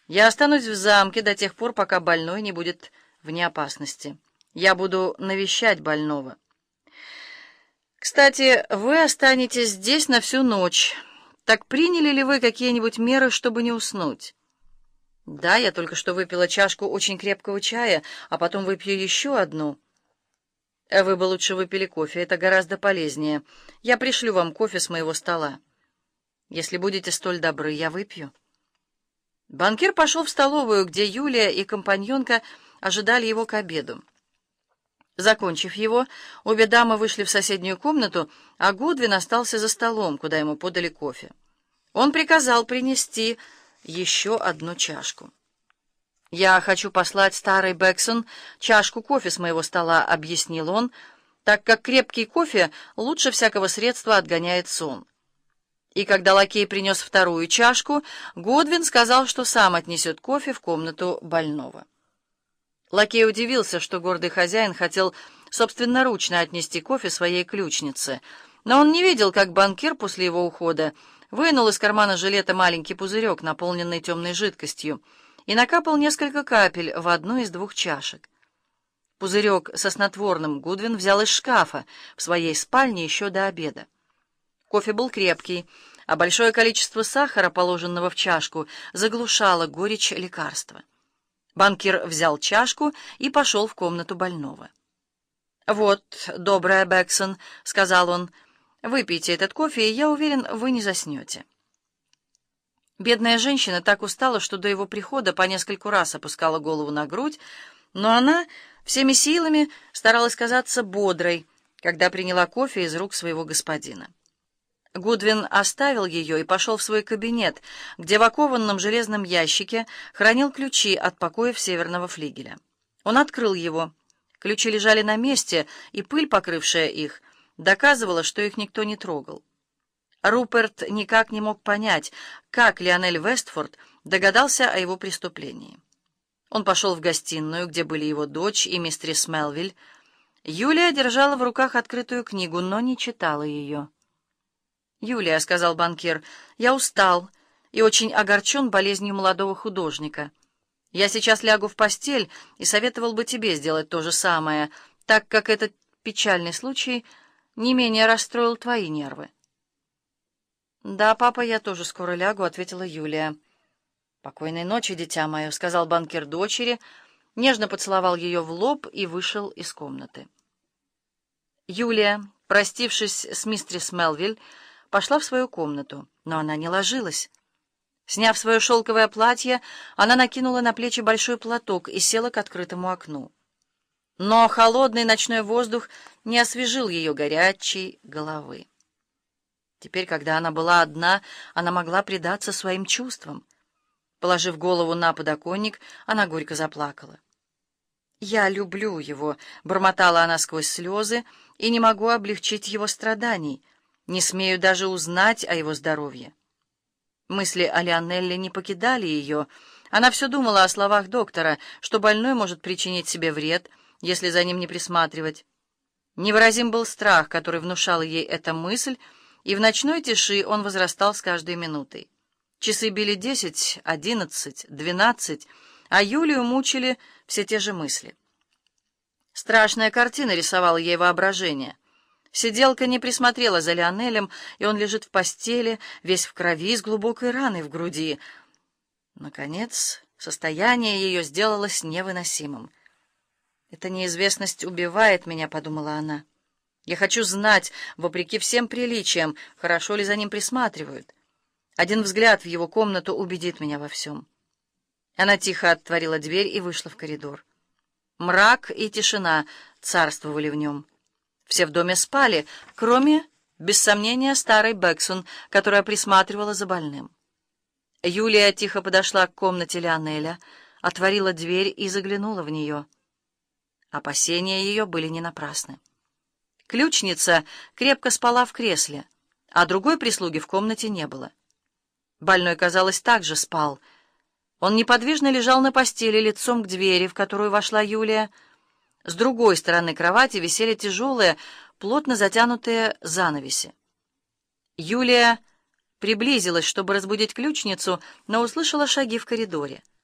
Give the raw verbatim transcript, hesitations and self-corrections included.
Я останусь в замке до тех пор, пока больной не будет вне опасности. Я буду навещать больного. Кстати, вы останетесь здесь на всю ночь. Так приняли ли вы какие-нибудь меры, чтобы не уснуть? Да, я только что выпила чашку очень крепкого чая, а потом выпью еще одну. Вы бы лучше выпили кофе, это гораздо полезнее. Я пришлю вам кофе с моего стола. Если будете столь добры, я выпью. Банкир пошел в столовую, где Юлия и компаньонка ожидали его к обеду. Закончив его, обе дамы вышли в соседнюю комнату, а Гудвин остался за столом, куда ему подали кофе. Он приказал принести еще одну чашку. «Я хочу послать старой Бэксон чашку кофе с моего стола», — объяснил он, так как крепкий кофе лучше всякого средства отгоняет сон. И когда лакей принес вторую чашку, Гудвин сказал, что сам отнесет кофе в комнату больного. Лакей удивился, что гордый хозяин хотел собственноручно отнести кофе своей ключнице, но он не видел, как банкир после его ухода вынул из кармана жилета маленький пузырек, наполненный темной жидкостью, и накапал несколько капель в одну из двух чашек. Пузырек со снотворным Гудвин взял из шкафа в своей спальне еще до обеда. Кофе был крепкий, а большое количество сахара, положенного в чашку, заглушало горечь лекарства. Банкир взял чашку и пошел в комнату больного. «Вот, добрая Бэксон», — сказал он, — «выпейте этот кофе, и я уверен, вы не заснете». Бедная женщина так устала, что до его прихода по нескольку раз опускала голову на грудь, но она всеми силами старалась казаться бодрой, когда приняла кофе из рук своего господина. Гудвин оставил ее и пошел в свой кабинет, где в окованном железном ящике хранил ключи от покоев северного флигеля. Он открыл его. Ключи лежали на месте, и пыль, покрывшая их, доказывала, что их никто не трогал. Руперт никак не мог понять, как Лионель Вестфорд догадался о его преступлении. Он пошел в гостиную, где были его дочь и мистерис Мелвиль. Юлия держала в руках открытую книгу, но не читала ее. «Юлия», — сказал банкир, — «я устал и очень огорчен болезнью молодого художника. Я сейчас лягу в постель и советовал бы тебе сделать то же самое, так как этот печальный случай не менее расстроил твои нервы». «Да, папа, я тоже скоро лягу», — ответила Юлия. «Покойной ночи, дитя мое», — сказал банкир дочери, нежно поцеловал ее в лоб и вышел из комнаты. Юлия, простившись с мистерис Мелвиль, пошла в свою комнату, но она не ложилась. Сняв свое шелковое платье, она накинула на плечи большой платок и села к открытому окну. Но холодный ночной воздух не освежил ее горячей головы. Теперь, когда она была одна, она могла предаться своим чувствам. Положив голову на подоконник, она горько заплакала. «Я люблю его», — бормотала она сквозь слезы, — «и не могу облегчить его страданий. Не смею даже узнать о его здоровье». Мысли о Лионелле не покидали ее. Она все думала о словах доктора, что больной может причинить себе вред, если за ним не присматривать. Невыразим был страх, который внушала ей эта мысль, и в ночной тиши он возрастал с каждой минутой. Часы били десять, одиннадцать, двенадцать, а Юлию мучили все те же мысли. Страшная картина рисовала ей воображение. Сиделка не присмотрела за Лионелем, и он лежит в постели, весь в крови, с глубокой раной в груди. Наконец, состояние ее сделалось невыносимым. «Эта неизвестность убивает меня», — подумала она. «Я хочу знать, вопреки всем приличиям, хорошо ли за ним присматривают. Один взгляд в его комнату убедит меня во всем». Она тихо отворила дверь и вышла в коридор. Мрак и тишина царствовали в нем. Все в доме спали, кроме, без сомнения, старой Бэксон, которая присматривала за больным. Юлия тихо подошла к комнате Лионеля, отворила дверь и заглянула в нее. Опасения ее были не напрасны. Ключница крепко спала в кресле, а другой прислуги в комнате не было. Больной, казалось, также спал. Он неподвижно лежал на постели лицом к двери, в которую вошла Юлия. С другой стороны кровати висели тяжелые, плотно затянутые занавеси. Юлия приблизилась, чтобы разбудить ключницу, но услышала шаги в коридоре.